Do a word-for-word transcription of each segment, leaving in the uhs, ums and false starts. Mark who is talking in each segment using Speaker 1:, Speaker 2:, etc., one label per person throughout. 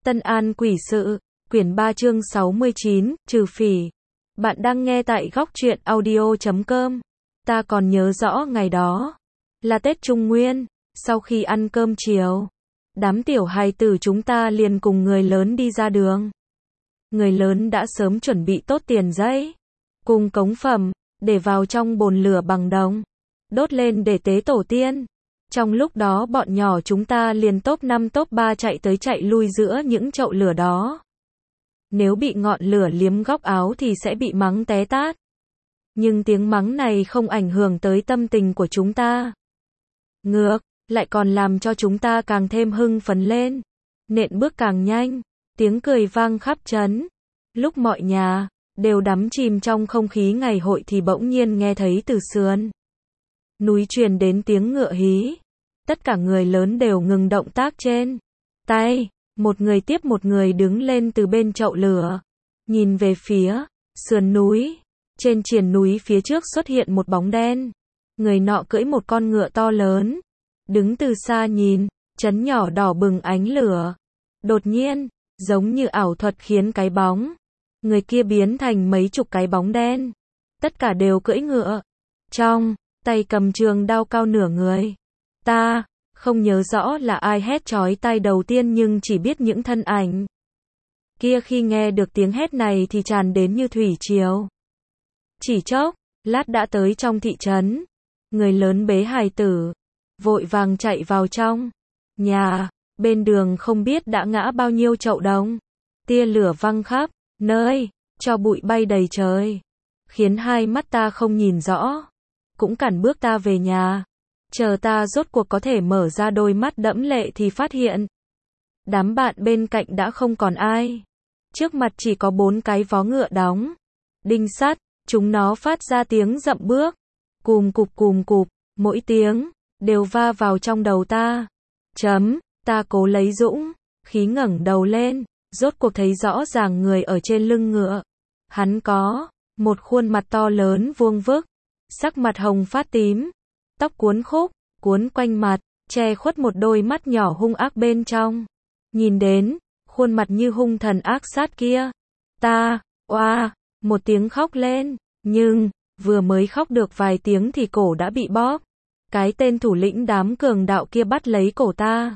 Speaker 1: Tân An Quỷ Sự, quyển ba chương sáu mươi chín, Trừ Phỉ. Bạn đang nghe tại góc truyện audio chấm com. Ta còn nhớ rõ ngày đó. Là Tết Trung Nguyên, sau khi ăn cơm chiều. Đám tiểu hài tử chúng ta liền cùng người lớn đi ra đường. Người lớn đã sớm chuẩn bị tốt tiền giấy, cùng cống phẩm, để vào trong bồn lửa bằng đồng. Đốt lên để tế tổ tiên. Trong lúc đó bọn nhỏ chúng ta liền top năm top ba chạy tới chạy lui giữa những chậu lửa đó. Nếu bị ngọn lửa liếm góc áo thì sẽ bị mắng té tát. Nhưng tiếng mắng này không ảnh hưởng tới tâm tình của chúng ta. Ngược, lại còn làm cho chúng ta càng thêm hưng phấn lên. Nện bước càng nhanh, tiếng cười vang khắp trấn. Lúc mọi nhà đều đắm chìm trong không khí ngày hội thì bỗng nhiên nghe thấy từ sườn núi truyền đến tiếng ngựa hí. Tất cả người lớn đều ngừng động tác trên tay, một người tiếp một người đứng lên từ bên chậu lửa, nhìn về phía sườn núi. Trên triền núi phía trước xuất hiện một bóng đen. Người nọ cưỡi một con ngựa to lớn, đứng từ xa nhìn, trấn nhỏ đỏ bừng ánh lửa. Đột nhiên, giống như ảo thuật khiến cái bóng người kia biến thành mấy chục cái bóng đen. Tất cả đều cưỡi ngựa, trong tay cầm trường đao cao nửa người. Ta không nhớ rõ là ai hét chói tai đầu tiên, nhưng chỉ biết những thân ảnh kia khi nghe được tiếng hét này thì tràn đến như thủy triều. Chỉ chốc lát đã tới trong thị trấn. Người lớn bế hài tử, vội vàng chạy vào trong nhà. Bên đường không biết đã ngã bao nhiêu chậu đồng. Tia lửa văng khắp nơi, cho bụi bay đầy trời, khiến hai mắt ta không nhìn rõ, cũng cản bước ta về nhà. Chờ ta rốt cuộc có thể mở ra đôi mắt đẫm lệ thì phát hiện đám bạn bên cạnh đã không còn ai. Trước mặt chỉ có bốn cái vó ngựa đóng đinh sắt, chúng nó phát ra tiếng dậm bước, cùm cụp cùm cụp, mỗi tiếng đều va vào trong đầu ta. Chấm, ta cố lấy dũng khí ngẩng đầu lên, rốt cuộc thấy rõ ràng người ở trên lưng ngựa. Hắn có một khuôn mặt to lớn vuông vức, sắc mặt hồng phát tím, tóc cuốn khúc, cuốn quanh mặt, che khuất một đôi mắt nhỏ hung ác bên trong. Nhìn đến khuôn mặt như hung thần ác sát kia, ta, oa, một tiếng khóc lên, nhưng vừa mới khóc được vài tiếng thì cổ đã bị bóp. Cái tên thủ lĩnh đám cường đạo kia bắt lấy cổ ta,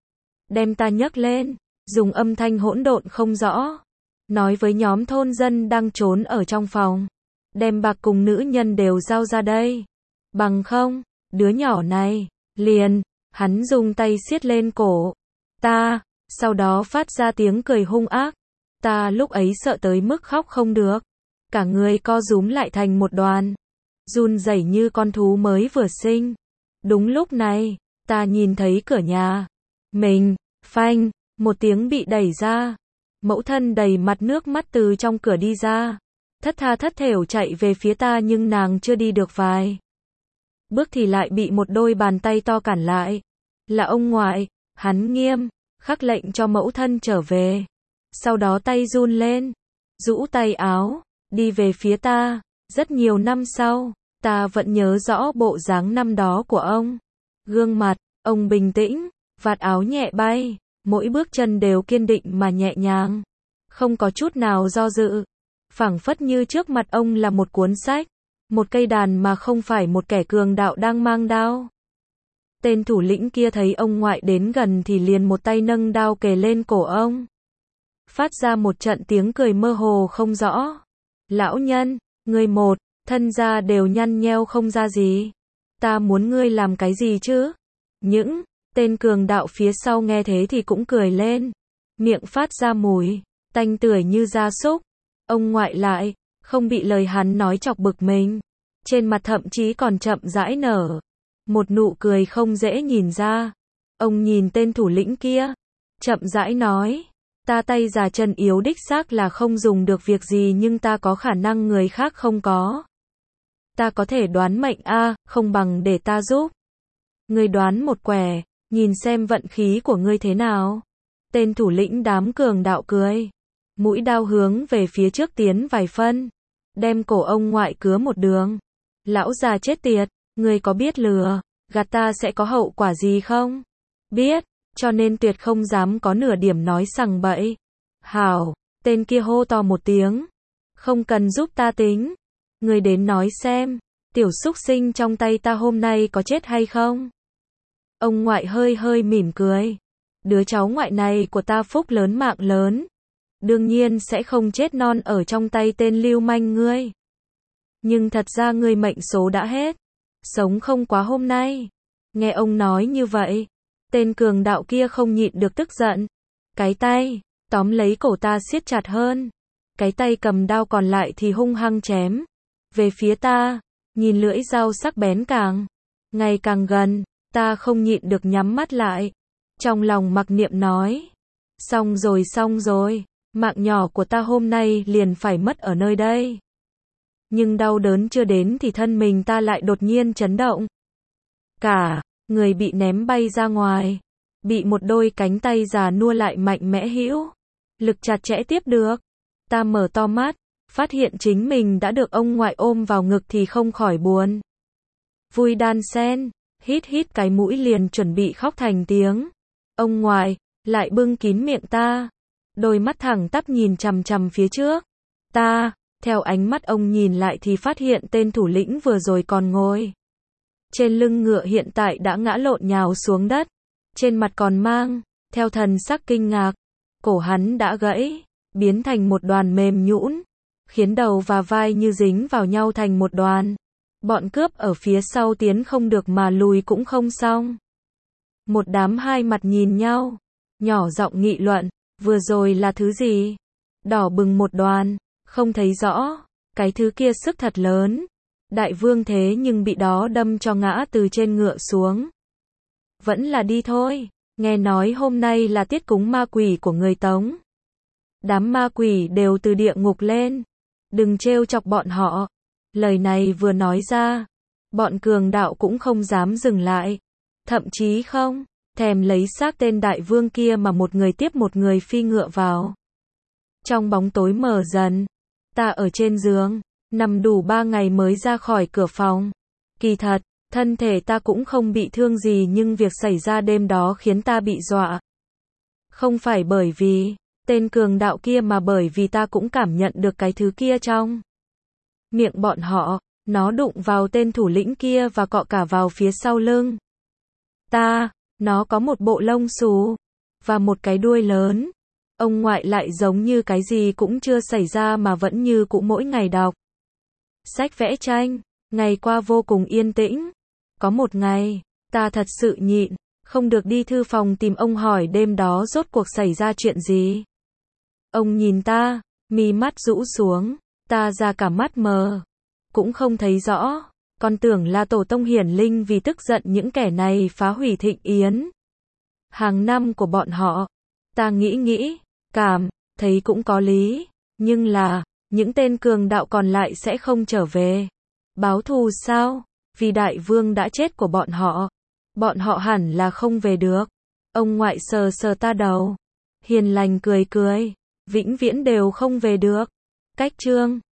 Speaker 1: đem ta nhấc lên, dùng âm thanh hỗn độn không rõ, nói với nhóm thôn dân đang trốn ở trong phòng, đem bạc cùng nữ nhân đều giao ra đây. Bằng không, đứa nhỏ này, liền, hắn dùng tay siết lên cổ ta, sau đó phát ra tiếng cười hung ác. Ta lúc ấy sợ tới mức khóc không được, cả người co rúm lại thành một đoàn, run rẩy như con thú mới vừa sinh. Đúng lúc này, ta nhìn thấy cửa nhà mình, phanh, một tiếng bị đẩy ra. Mẫu thân đầy mặt nước mắt từ trong cửa đi ra, thất tha thất thểu chạy về phía ta, nhưng nàng chưa đi được vài bước thì lại bị một đôi bàn tay to cản lại. Là ông ngoại. Hắn nghiêm khắc lệnh cho mẫu thân trở về. Sau đó tay run lên, rũ tay áo, đi về phía ta. Rất nhiều năm sau, ta vẫn nhớ rõ bộ dáng năm đó của ông. Gương mặt ông bình tĩnh, vạt áo nhẹ bay, mỗi bước chân đều kiên định mà nhẹ nhàng, không có chút nào do dự. Phảng phất như trước mặt ông là một cuốn sách, một cây đàn mà không phải một kẻ cường đạo đang mang đao. Tên thủ lĩnh kia thấy ông ngoại đến gần thì liền một tay nâng đao kề lên cổ ông, phát ra một trận tiếng cười mơ hồ không rõ. Lão nhân, ngươi một thân da đều nhăn nheo không ra gì, ta muốn ngươi làm cái gì chứ? Những tên cường đạo phía sau nghe thế thì cũng cười lên, miệng phát ra mùi tanh tưởi như gia súc. Ông ngoại lại không bị lời hắn nói chọc bực mình, trên mặt thậm chí còn chậm rãi nở một nụ cười không dễ nhìn ra. Ông nhìn tên thủ lĩnh kia, chậm rãi nói, ta tay già chân yếu đích xác là không dùng được việc gì, nhưng ta có khả năng người khác không có. Ta có thể đoán mệnh a, à, không bằng để ta giúp ngươi đoán một quẻ, nhìn xem vận khí của ngươi thế nào. Tên thủ lĩnh đám cường đạo cười, mũi đao hướng về phía trước tiến vài phân, đem cổ ông ngoại cứa một đường. Lão già chết tiệt, ngươi có biết lừa gạt ta sẽ có hậu quả gì không? Biết. cho nên tuyệt không dám có nửa điểm nói sằng bậy. Hảo, tên kia hô to một tiếng. Không cần giúp ta tính. Người đến nói xem, tiểu súc sinh trong tay ta hôm nay có chết hay không? Ông ngoại hơi hơi mỉm cười. Đứa cháu ngoại này của ta phúc lớn mạng lớn. Đương nhiên sẽ không chết non ở trong tay tên lưu manh ngươi. Nhưng thật ra ngươi mệnh số đã hết. Sống không quá hôm nay. Nghe ông nói như vậy. Tên cường đạo kia không nhịn được tức giận. Cái tay, tóm lấy cổ ta siết chặt hơn. Cái tay cầm đao còn lại thì hung hăng chém. Về phía ta, nhìn lưỡi dao sắc bén càng. Ngày càng gần, ta không nhịn được nhắm mắt lại. Trong lòng mặc niệm nói. Xong rồi xong rồi, mạng nhỏ của ta hôm nay liền phải mất ở nơi đây. Nhưng đau đớn chưa đến thì thân mình ta lại đột nhiên chấn động. Cả người bị ném bay ra ngoài, bị một đôi cánh tay già nua lại mạnh mẽ hữu lực chặt chẽ tiếp được. Ta mở to mắt, phát hiện chính mình đã được ông ngoại ôm vào ngực thì không khỏi buồn. Vui đan sen, hít hít cái mũi liền chuẩn bị khóc thành tiếng. Ông ngoại lại bưng kín miệng ta, đôi mắt thẳng tắp nhìn chằm chằm phía trước. Ta, theo ánh mắt ông nhìn lại thì phát hiện tên thủ lĩnh vừa rồi còn ngồi trên lưng ngựa hiện tại đã ngã lộn nhào xuống đất, trên mặt còn mang theo thần sắc kinh ngạc. Cổ hắn đã gãy, biến thành một đoàn mềm nhũn, khiến đầu và vai như dính vào nhau thành một đoàn. Bọn cướp ở phía sau tiến không được mà lùi cũng không xong. Một đám hai mặt nhìn nhau, nhỏ giọng nghị luận, vừa rồi là thứ gì? Đỏ bừng một đoàn, không thấy rõ, cái thứ kia sức thật lớn. Đại vương thế nhưng bị đó đâm cho ngã từ trên ngựa xuống. Vẫn là đi thôi, nghe nói hôm nay là tiết cúng ma quỷ của người Tống. Đám ma quỷ đều từ địa ngục lên, đừng trêu chọc bọn họ. Lời này vừa nói ra, bọn cường đạo cũng không dám dừng lại, thậm chí không thèm lấy xác tên đại vương kia mà một người tiếp một người phi ngựa vào. Trong bóng tối mờ dần, ta ở trên giường, nằm đủ ba ngày mới ra khỏi cửa phòng. Kỳ thật, thân thể ta cũng không bị thương gì nhưng việc xảy ra đêm đó khiến ta bị dọa. Không phải bởi vì tên cường đạo kia mà bởi vì ta cũng cảm nhận được cái thứ kia trong miệng bọn họ. Nó đụng vào tên thủ lĩnh kia và cọ cả vào phía sau lưng ta. Nó có một bộ lông xù và một cái đuôi lớn. Ông ngoại lại giống như cái gì cũng chưa xảy ra mà vẫn như cũ mỗi ngày đọc sách vẽ tranh. Ngày qua vô cùng yên tĩnh. Có một ngày, ta thật sự nhịn không được đi thư phòng tìm ông hỏi đêm đó rốt cuộc xảy ra chuyện gì. Ông nhìn ta, mi mắt rũ xuống, ta ra cả mắt mờ, cũng không thấy rõ, còn tưởng là tổ tông hiển linh vì tức giận những kẻ này phá hủy thịnh yến hàng năm của bọn họ. Ta nghĩ nghĩ, cảm thấy cũng có lý, nhưng là những tên cường đạo còn lại sẽ không trở về báo thù sao? Vì đại vương đã chết của bọn họ, bọn họ hẳn là không về được. Ông ngoại sờ sờ ta đầu, hiền lành cười cười, vĩnh viễn đều không về được. Cách chương